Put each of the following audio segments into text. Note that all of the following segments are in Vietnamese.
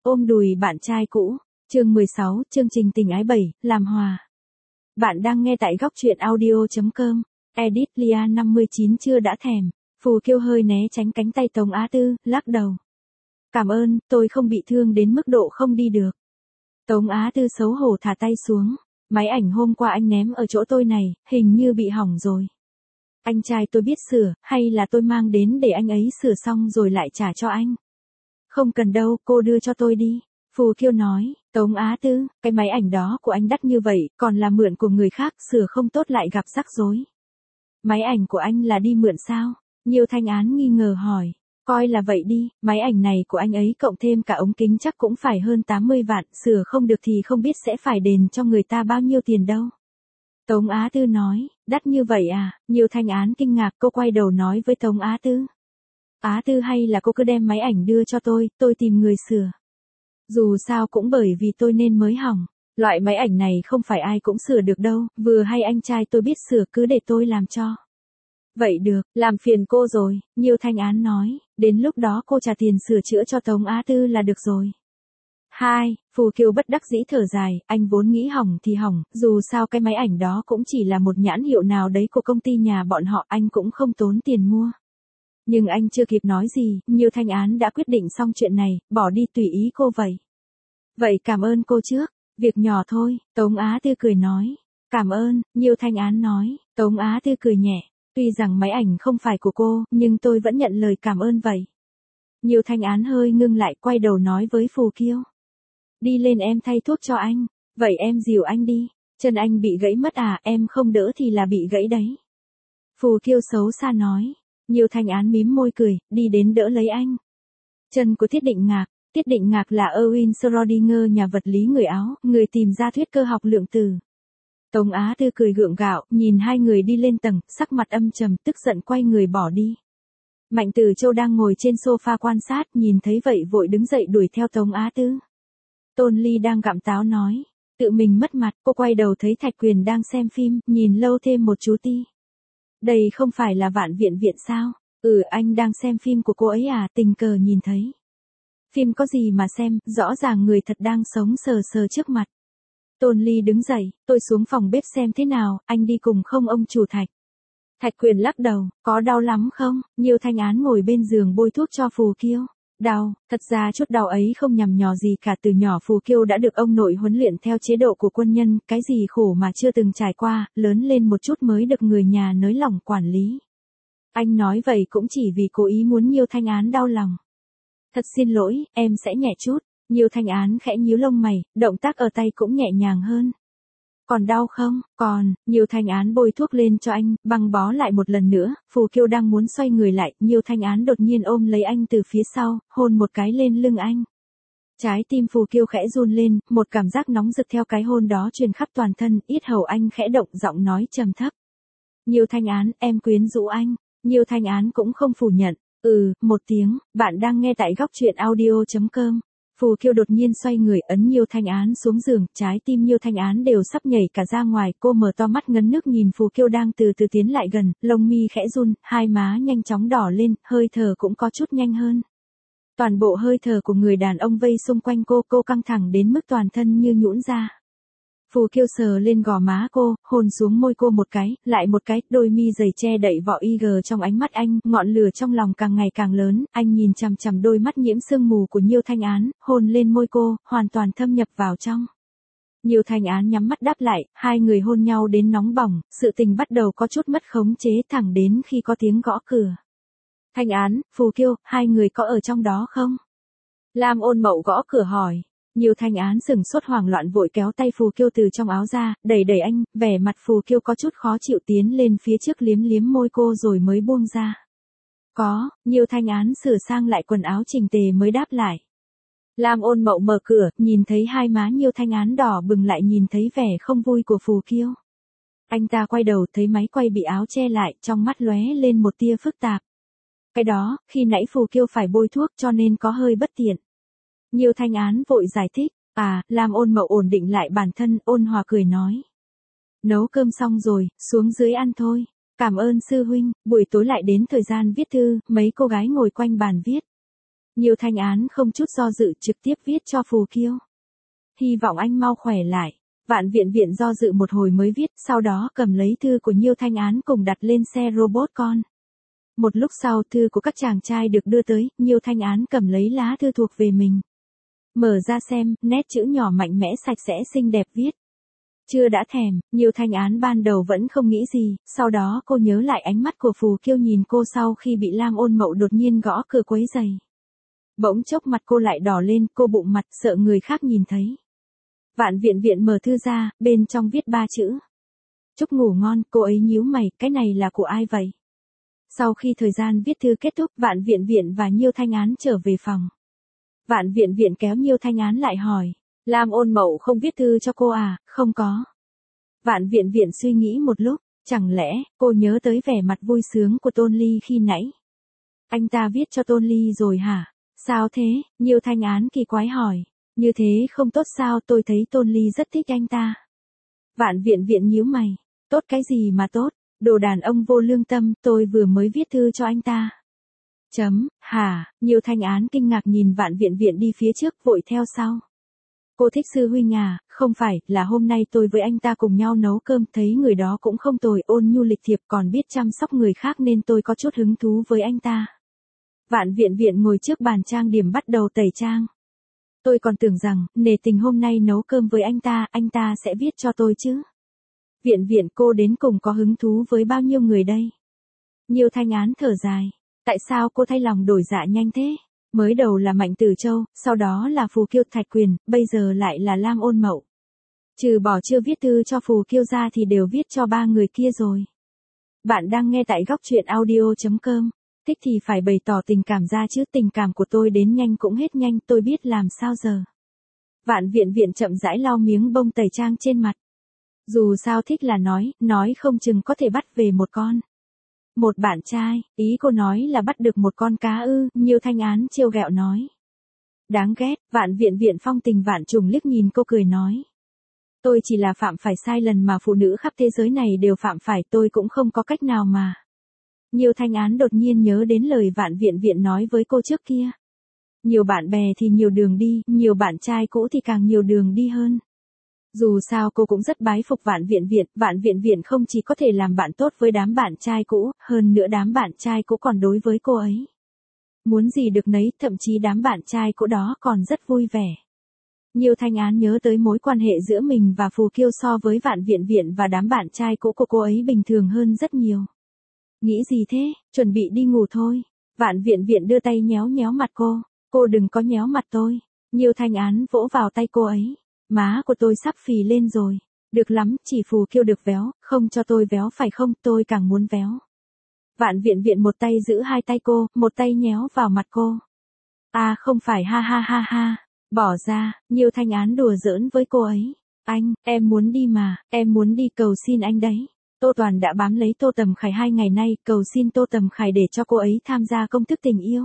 Ôm đùi bạn trai cũ. Chương 16, chương trình tình ái 7, làm hòa. Bạn đang nghe tại góc truyện audio.com. Edit Lia 59 chưa đã thèm. Phù Kiêu hơi né tránh cánh tay Tống Á Tư, lắc đầu. Cảm ơn, tôi không bị thương đến mức độ không đi được. Tống Á Tư xấu hổ thả tay xuống. Máy ảnh hôm qua anh ném ở chỗ tôi này, hình như bị hỏng rồi. Anh trai tôi biết sửa, hay là tôi mang đến để anh ấy sửa xong rồi lại trả cho anh? Không cần đâu, cô đưa cho tôi đi. Phù Kiêu nói, Tống Á Tư, cái máy ảnh đó của anh đắt như vậy, còn là mượn của người khác, sửa không tốt lại gặp rắc rối. Máy ảnh của anh là đi mượn sao? Nhiêu Thanh Án nghi ngờ hỏi. Coi là vậy đi, máy ảnh này của anh ấy cộng thêm cả ống kính chắc cũng phải hơn 80 vạn, sửa không được thì không biết sẽ phải đền cho người ta bao nhiêu tiền đâu. Tống Á Tư nói, đắt như vậy à? Nhiêu Thanh Án kinh ngạc, cô quay đầu nói với Tống Á Tư. Á Tư hay là cô cứ đem máy ảnh đưa cho tôi tìm người sửa. Dù sao cũng bởi vì tôi nên mới hỏng. Loại máy ảnh này không phải ai cũng sửa được đâu, vừa hay anh trai tôi biết sửa cứ để tôi làm cho. Vậy được, làm phiền cô rồi, Nhiêu Thanh Án nói, đến lúc đó cô trả tiền sửa chữa cho Tống Á Tư là được rồi. Phù Kiêu bất đắc dĩ thở dài, anh vốn nghĩ hỏng thì hỏng, dù sao cái máy ảnh đó cũng chỉ là một nhãn hiệu nào đấy của công ty nhà bọn họ, anh cũng không tốn tiền mua. Nhưng anh chưa kịp nói gì, Nhiêu Thanh Án đã quyết định xong chuyện này, bỏ đi tùy ý cô vậy. Vậy cảm ơn cô trước, việc nhỏ thôi, Tống Á Tư cười nói. Cảm ơn, Nhiêu Thanh Án nói, Tống Á Tư cười nhẹ, tuy rằng máy ảnh không phải của cô, nhưng tôi vẫn nhận lời cảm ơn vậy. Nhiêu Thanh Án hơi ngưng lại, quay đầu nói với Phù Kiêu. Đi lên em thay thuốc cho anh, vậy em dìu anh đi, chân anh bị gãy mất à, em không đỡ thì là bị gãy đấy. Phù Kiêu xấu xa nói. Nhiêu Thanh Án mím môi cười, đi đến đỡ lấy anh. Chân của Tiết Định Ngạc là Erwin Schrödinger, nhà vật lý người Áo, người tìm ra thuyết cơ học lượng tử. Tống Á Tư cười gượng gạo, nhìn hai người đi lên tầng, sắc mặt âm trầm, tức giận quay người bỏ đi. Mạnh Tử Châu đang ngồi trên sofa quan sát, nhìn thấy vậy vội đứng dậy đuổi theo Tống Á Tư. Tôn Ly đang gặm táo nói, tự mình mất mặt, cô quay đầu thấy Thạch Quyền đang xem phim, nhìn lâu thêm một chú ti. Đây không phải là Vạn Viện Viện sao? Anh đang xem phim của cô ấy à, tình cờ nhìn thấy. Phim có gì mà xem, rõ ràng người thật đang sống sờ sờ trước mặt. Tôn Ly đứng dậy, tôi xuống phòng bếp xem thế nào, anh đi cùng không ông chủ Thạch? Thạch Quyền lắc đầu, có đau lắm không? Nhiêu Thanh Án ngồi bên giường bôi thuốc cho Phù Kiêu. Đau, thật ra chút đau ấy không nhằm nhò gì cả, từ nhỏ Phù Kiêu đã được ông nội huấn luyện theo chế độ của quân nhân, cái gì khổ mà chưa từng trải qua, lớn lên một chút mới được người nhà nới lỏng quản lý. Anh nói vậy cũng chỉ vì cố ý muốn Nhiêu Thanh Án đau lòng. Thật xin lỗi, em sẽ nhẹ chút. Nhiêu Thanh Án khẽ nhíu lông mày, động tác ở tay cũng nhẹ nhàng hơn. Còn đau không? Còn, Nhiêu Thanh Án bôi thuốc lên cho anh, băng bó lại một lần nữa, Phù Kiêu đang muốn xoay người lại, Nhiêu Thanh Án đột nhiên ôm lấy anh từ phía sau, hôn một cái lên lưng anh. Trái tim Phù Kiêu khẽ run lên, một cảm giác nóng rực theo cái hôn đó truyền khắp toàn thân, yết hầu anh khẽ động, giọng nói trầm thấp. Nhiêu Thanh Án, em quyến rũ anh. Nhiêu Thanh Án cũng không phủ nhận. Một tiếng, bạn đang nghe tại góc truyện audio.com. Phù Kiêu đột nhiên xoay người ấn Nhiêu Thanh Án xuống giường, trái tim Nhiêu Thanh Án đều sắp nhảy cả ra ngoài, cô mở to mắt ngấn nước nhìn Phù Kiêu đang từ từ tiến lại gần, lông mi khẽ run, hai má nhanh chóng đỏ lên, hơi thở cũng có chút nhanh hơn. Toàn bộ hơi thở của người đàn ông vây xung quanh cô căng thẳng đến mức toàn thân như nhũn ra. Phù Kiêu sờ lên gò má cô, hôn xuống môi cô một cái, lại một cái, đôi mi dày che đậy vỏ IG trong ánh mắt anh, ngọn lửa trong lòng càng ngày càng lớn, anh nhìn chằm chằm đôi mắt nhiễm sương mù của Nhiêu Thanh Án, hôn lên môi cô, hoàn toàn thâm nhập vào trong. Nhiêu Thanh Án nhắm mắt đáp lại, hai người hôn nhau đến nóng bỏng, sự tình bắt đầu có chút mất khống chế thẳng đến khi có tiếng gõ cửa. Thanh Án, Phù Kiêu, hai người có ở trong đó không? Lam Ôn Mậu gõ cửa hỏi. Nhiêu Thanh Án sừng sốt hoảng loạn vội kéo tay Phù Kiêu từ trong áo ra, đẩy anh, vẻ mặt Phù Kiêu có chút khó chịu tiến lên phía trước liếm môi cô rồi mới buông ra. Có, Nhiêu Thanh Án sửa sang lại quần áo chỉnh tề mới đáp lại. Lam Ôn Mậu mở cửa, nhìn thấy hai má Nhiêu Thanh Án đỏ bừng lại nhìn thấy vẻ không vui của Phù Kiêu. Anh ta quay đầu thấy máy quay bị áo che lại, trong mắt lóe lên một tia phức tạp. Cái đó, khi nãy Phù Kiêu phải bôi thuốc cho nên có hơi bất tiện. Nhiêu Thanh Án vội giải thích, Lam Ôn Mậu ổn định lại bản thân, ôn hòa cười nói. Nấu cơm xong rồi, xuống dưới ăn thôi. Cảm ơn sư huynh, buổi tối lại đến thời gian viết thư, mấy cô gái ngồi quanh bàn viết. Nhiêu Thanh Án không chút do dự trực tiếp viết cho Phù Kiêu. Hy vọng anh mau khỏe lại. Vạn Viện Viện do dự một hồi mới viết, sau đó cầm lấy thư của Nhiêu Thanh Án cùng đặt lên xe robot con. Một lúc sau thư của các chàng trai được đưa tới, Nhiêu Thanh Án cầm lấy lá thư thuộc về mình. Mở ra xem, nét chữ nhỏ mạnh mẽ sạch sẽ xinh đẹp viết. Chưa đã thèm, Nhiêu Thanh Án ban đầu vẫn không nghĩ gì, sau đó cô nhớ lại ánh mắt của Phù Kiêu nhìn cô sau khi bị Lam Ôn Mậu đột nhiên gõ cửa quấy giày. Bỗng chốc mặt cô lại đỏ lên, cô bụng mặt sợ người khác nhìn thấy. Vạn Viện Viện mở thư ra, bên trong viết 3 chữ. Chúc ngủ ngon, cô ấy nhíu mày, cái này là của ai vậy? Sau khi thời gian viết thư kết thúc, Vạn Viện Viện và Nhiêu Thanh Án trở về phòng. Vạn Viện Viện kéo Nhiêu Thanh Án lại hỏi, Lam Ôn Mậu không viết thư cho cô à? Không có. Vạn Viện Viện suy nghĩ một lúc, chẳng lẽ cô nhớ tới vẻ mặt vui sướng của Tôn Ly khi nãy? Anh ta viết cho Tôn Ly rồi hả? Sao thế? Nhiêu Thanh Án kỳ quái hỏi. Như thế không tốt sao, tôi thấy Tôn Ly rất thích anh ta. Vạn Viện Viện nhíu mày. Tốt cái gì mà tốt? Đồ đàn ông vô lương tâm, tôi vừa mới viết thư cho anh ta. Hả? Nhiêu Thanh Án kinh ngạc nhìn Vạn Viện Viện đi phía trước vội theo sau. Cô thích sư huynh à? Không phải, là hôm nay tôi với anh ta cùng nhau nấu cơm, thấy người đó cũng không tồi, ôn nhu lịch thiệp còn biết chăm sóc người khác nên tôi có chút hứng thú với anh ta. Vạn Viện Viện ngồi trước bàn trang điểm bắt đầu tẩy trang. Tôi còn tưởng rằng, nể tình hôm nay nấu cơm với anh ta sẽ viết cho tôi chứ. Viện Viện, cô đến cùng có hứng thú với bao nhiêu người đây? Nhiêu Thanh Án thở dài. Tại sao cô thay lòng đổi dạ nhanh thế? Mới đầu là Mạnh Tử Châu, sau đó là Phù Kiêu Thạch Quyền, bây giờ lại là Lam Ôn Mậu. Trừ bỏ chưa viết thư cho Phù Kiêu ra thì đều viết cho 3 người kia rồi. Bạn đang nghe tại góc truyện audio.com. Thích thì phải bày tỏ tình cảm ra chứ, tình cảm của tôi đến nhanh cũng hết nhanh, tôi biết làm sao giờ. Vạn Viện Viện chậm rãi lau miếng bông tẩy trang trên mặt. Dù sao thích là nói không chừng có thể bắt về một con. Một bạn trai, ý cô nói là bắt được một con cá ư? Nhiêu Thanh Án trêu ghẹo nói. Đáng ghét. Vạn Viện Viện phong tình vạn trùng liếc nhìn cô cười nói. Tôi chỉ là phạm phải sai lần mà phụ nữ khắp thế giới này đều phạm phải, tôi cũng không có cách nào mà. Nhiêu Thanh Án đột nhiên nhớ đến lời Vạn Viện Viện nói với cô trước kia. Nhiều bạn bè thì nhiều đường đi, nhiều bạn trai cũ thì càng nhiều đường đi hơn. Dù sao cô cũng rất bái phục Vạn Viện Viện không chỉ có thể làm bạn tốt với đám bạn trai cũ, hơn nữa đám bạn trai cũ còn đối với cô ấy. Muốn gì được nấy, thậm chí đám bạn trai cũ đó còn rất vui vẻ. Nhiêu Thanh Án nhớ tới mối quan hệ giữa mình và Phù Kiêu so với Vạn Viện Viện và đám bạn trai cũ của cô ấy bình thường hơn rất nhiều. Nghĩ gì thế, chuẩn bị đi ngủ thôi. Vạn Viện Viện đưa tay nhéo nhéo mặt cô đừng có nhéo mặt tôi. Nhiêu Thanh Án vỗ vào tay cô ấy. Má của tôi sắp phì lên rồi. Được lắm, chỉ Phù Kiêu được véo, không cho tôi véo phải không, tôi càng muốn véo. Vạn Viện Viện một tay giữ hai tay cô, một tay nhéo vào mặt cô. À không phải, ha ha ha ha. Bỏ ra. Nhiêu Thanh Án đùa giỡn với cô ấy. Anh, em muốn đi mà, em muốn đi, cầu xin anh đấy. Tô Toàn đã bám lấy Tô Tầm Khải 2 ngày nay, cầu xin Tô Tầm Khải để cho cô ấy tham gia công thức tình yêu.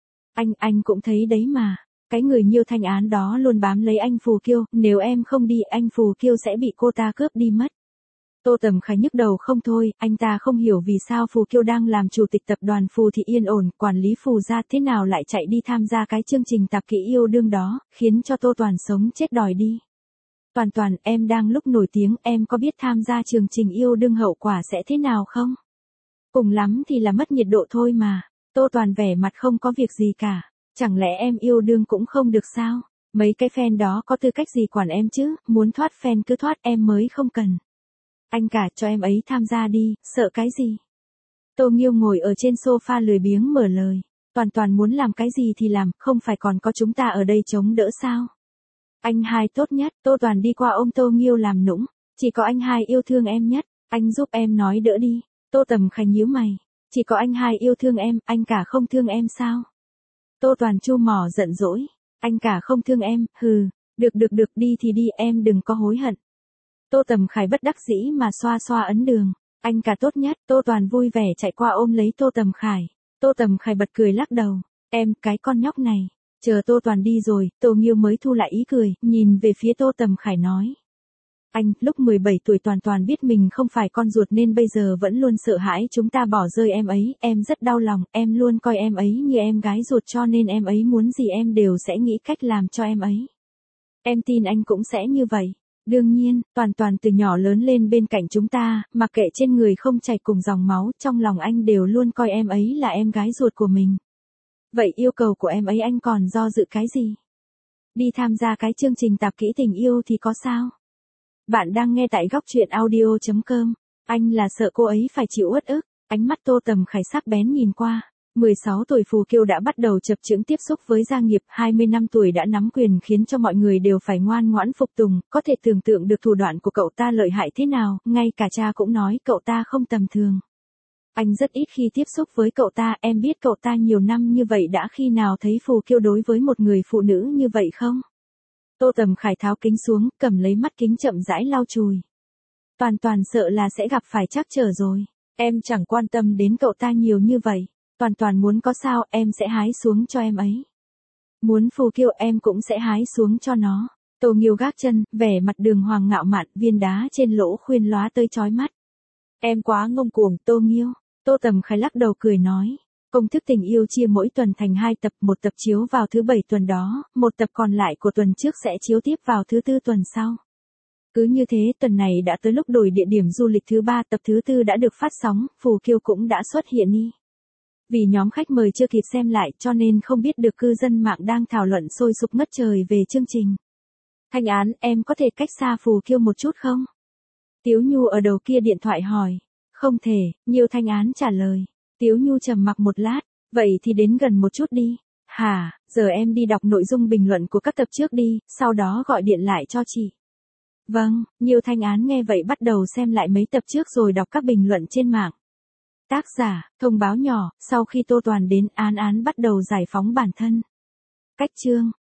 Anh cũng thấy đấy mà. Cái người Nhiêu Thanh Án đó luôn bám lấy anh Phù Kiêu, nếu em không đi anh Phù Kiêu sẽ bị cô ta cướp đi mất. Tô Tầm Khải nhức đầu không thôi, anh ta không hiểu vì sao Phù Kiêu đang làm chủ tịch tập đoàn Phù Thị yên ổn, quản lý Phù gia thế nào lại chạy đi tham gia cái chương trình tạp kỹ yêu đương đó, khiến cho Tô Toàn sống chết đòi đi. Toàn, em đang lúc nổi tiếng, em có biết tham gia chương trình yêu đương hậu quả sẽ thế nào không? Cùng lắm thì là mất nhiệt độ thôi mà. Tô Toàn vẻ mặt không có việc gì cả. Chẳng lẽ em yêu đương cũng không được sao? Mấy cái fan đó có tư cách gì quản em chứ, muốn thoát fan cứ thoát, em mới không cần. Anh cả cho em ấy tham gia đi, sợ cái gì? Tô Nghiêu ngồi ở trên sofa lười biếng mở lời. Toàn muốn làm cái gì thì làm, không phải còn có chúng ta ở đây chống đỡ sao? Anh hai tốt nhất, Tô Toàn đi qua ôm Tô Nghiêu làm nũng. Chỉ có anh hai yêu thương em nhất, anh giúp em nói đỡ đi. Tô Tầm Khánh nhíu mày. Chỉ có anh hai yêu thương em, anh cả không thương em sao? Tô Toàn chu mỏ giận dỗi. Anh cả không thương em, hừ. Được đi thì đi, em đừng có hối hận. Tô Tầm Khải bất đắc dĩ mà xoa xoa ấn đường. Anh cả tốt nhất, Tô Toàn vui vẻ chạy qua ôm lấy Tô Tầm Khải. Tô Tầm Khải bật cười lắc đầu. Em, cái con nhóc này. Chờ Tô Toàn đi rồi, Tô Nghiêu mới thu lại ý cười, nhìn về phía Tô Tầm Khải nói. Anh, lúc 17 tuổi Toàn Toàn biết mình không phải con ruột nên bây giờ vẫn luôn sợ hãi chúng ta bỏ rơi em ấy, em rất đau lòng, em luôn coi em ấy như em gái ruột cho nên em ấy muốn gì em đều sẽ nghĩ cách làm cho em ấy. Em tin anh cũng sẽ như vậy. Đương nhiên, Toàn Toàn từ nhỏ lớn lên bên cạnh chúng ta, mặc kệ trên người không chảy cùng dòng máu, trong lòng anh đều luôn coi em ấy là em gái ruột của mình. Vậy yêu cầu của em ấy anh còn do dự cái gì? Đi tham gia cái chương trình tạp kỹ tình yêu thì có sao? Bạn đang nghe tại góc truyện audio.com. Anh là sợ cô ấy phải chịu uất ức. Ánh mắt Tô Tầm Khải sắc bén nhìn qua. 16 tuổi Phù Kiêu đã bắt đầu chập chững tiếp xúc với gia nghiệp, 20 năm tuổi đã nắm quyền khiến cho mọi người đều phải ngoan ngoãn phục tùng, có thể tưởng tượng được thủ đoạn của cậu ta lợi hại thế nào, ngay cả cha cũng nói cậu ta không tầm thường. Anh rất ít khi tiếp xúc với cậu ta, em biết cậu ta nhiều năm như vậy đã khi nào thấy Phù Kiêu đối với một người phụ nữ như vậy không? Tô Tầm Khải tháo kính xuống, cầm lấy mắt kính chậm rãi lau chùi. Toàn Toàn sợ là sẽ gặp phải trắc trở rồi. Em chẳng quan tâm đến cậu ta nhiều như vậy. Toàn Toàn muốn có sao em sẽ hái xuống cho em ấy. Muốn Phù Kiêu em cũng sẽ hái xuống cho nó. Tô Nghiêu gác chân, vẻ mặt đường hoàng ngạo mạn, viên đá trên lỗ khuyên lóa tới chói mắt. Em quá ngông cuồng, Tô Nghiêu. Tô Tầm Khải lắc đầu cười nói. Công thức tình yêu chia mỗi tuần thành 2 tập, một tập chiếu vào thứ 7 tuần đó, một tập còn lại của tuần trước sẽ chiếu tiếp vào thứ 4 tuần sau. Cứ như thế tuần này đã tới lúc đổi địa điểm du lịch thứ 3, tập thứ 4 đã được phát sóng, Phù Kiêu cũng đã xuất hiện đi. Vì nhóm khách mời chưa kịp xem lại cho nên không biết được cư dân mạng đang thảo luận sôi sục ngất trời về chương trình. Thanh Án, em có thể cách xa Phù Kiêu một chút không? Tiếu Nhu ở đầu kia điện thoại hỏi. Không thể, Nhiêu Thanh Án trả lời. Tiếu Nhu trầm mặc một lát, vậy thì đến gần một chút đi. Hả, giờ em đi đọc nội dung bình luận của các tập trước đi, sau đó gọi điện lại cho chị. Vâng, Nhiêu Thanh Án nghe vậy bắt đầu xem lại mấy tập trước rồi đọc các bình luận trên mạng. Tác giả, thông báo nhỏ, sau khi Tô Toàn đến Án Án bắt đầu giải phóng bản thân. Cách chương.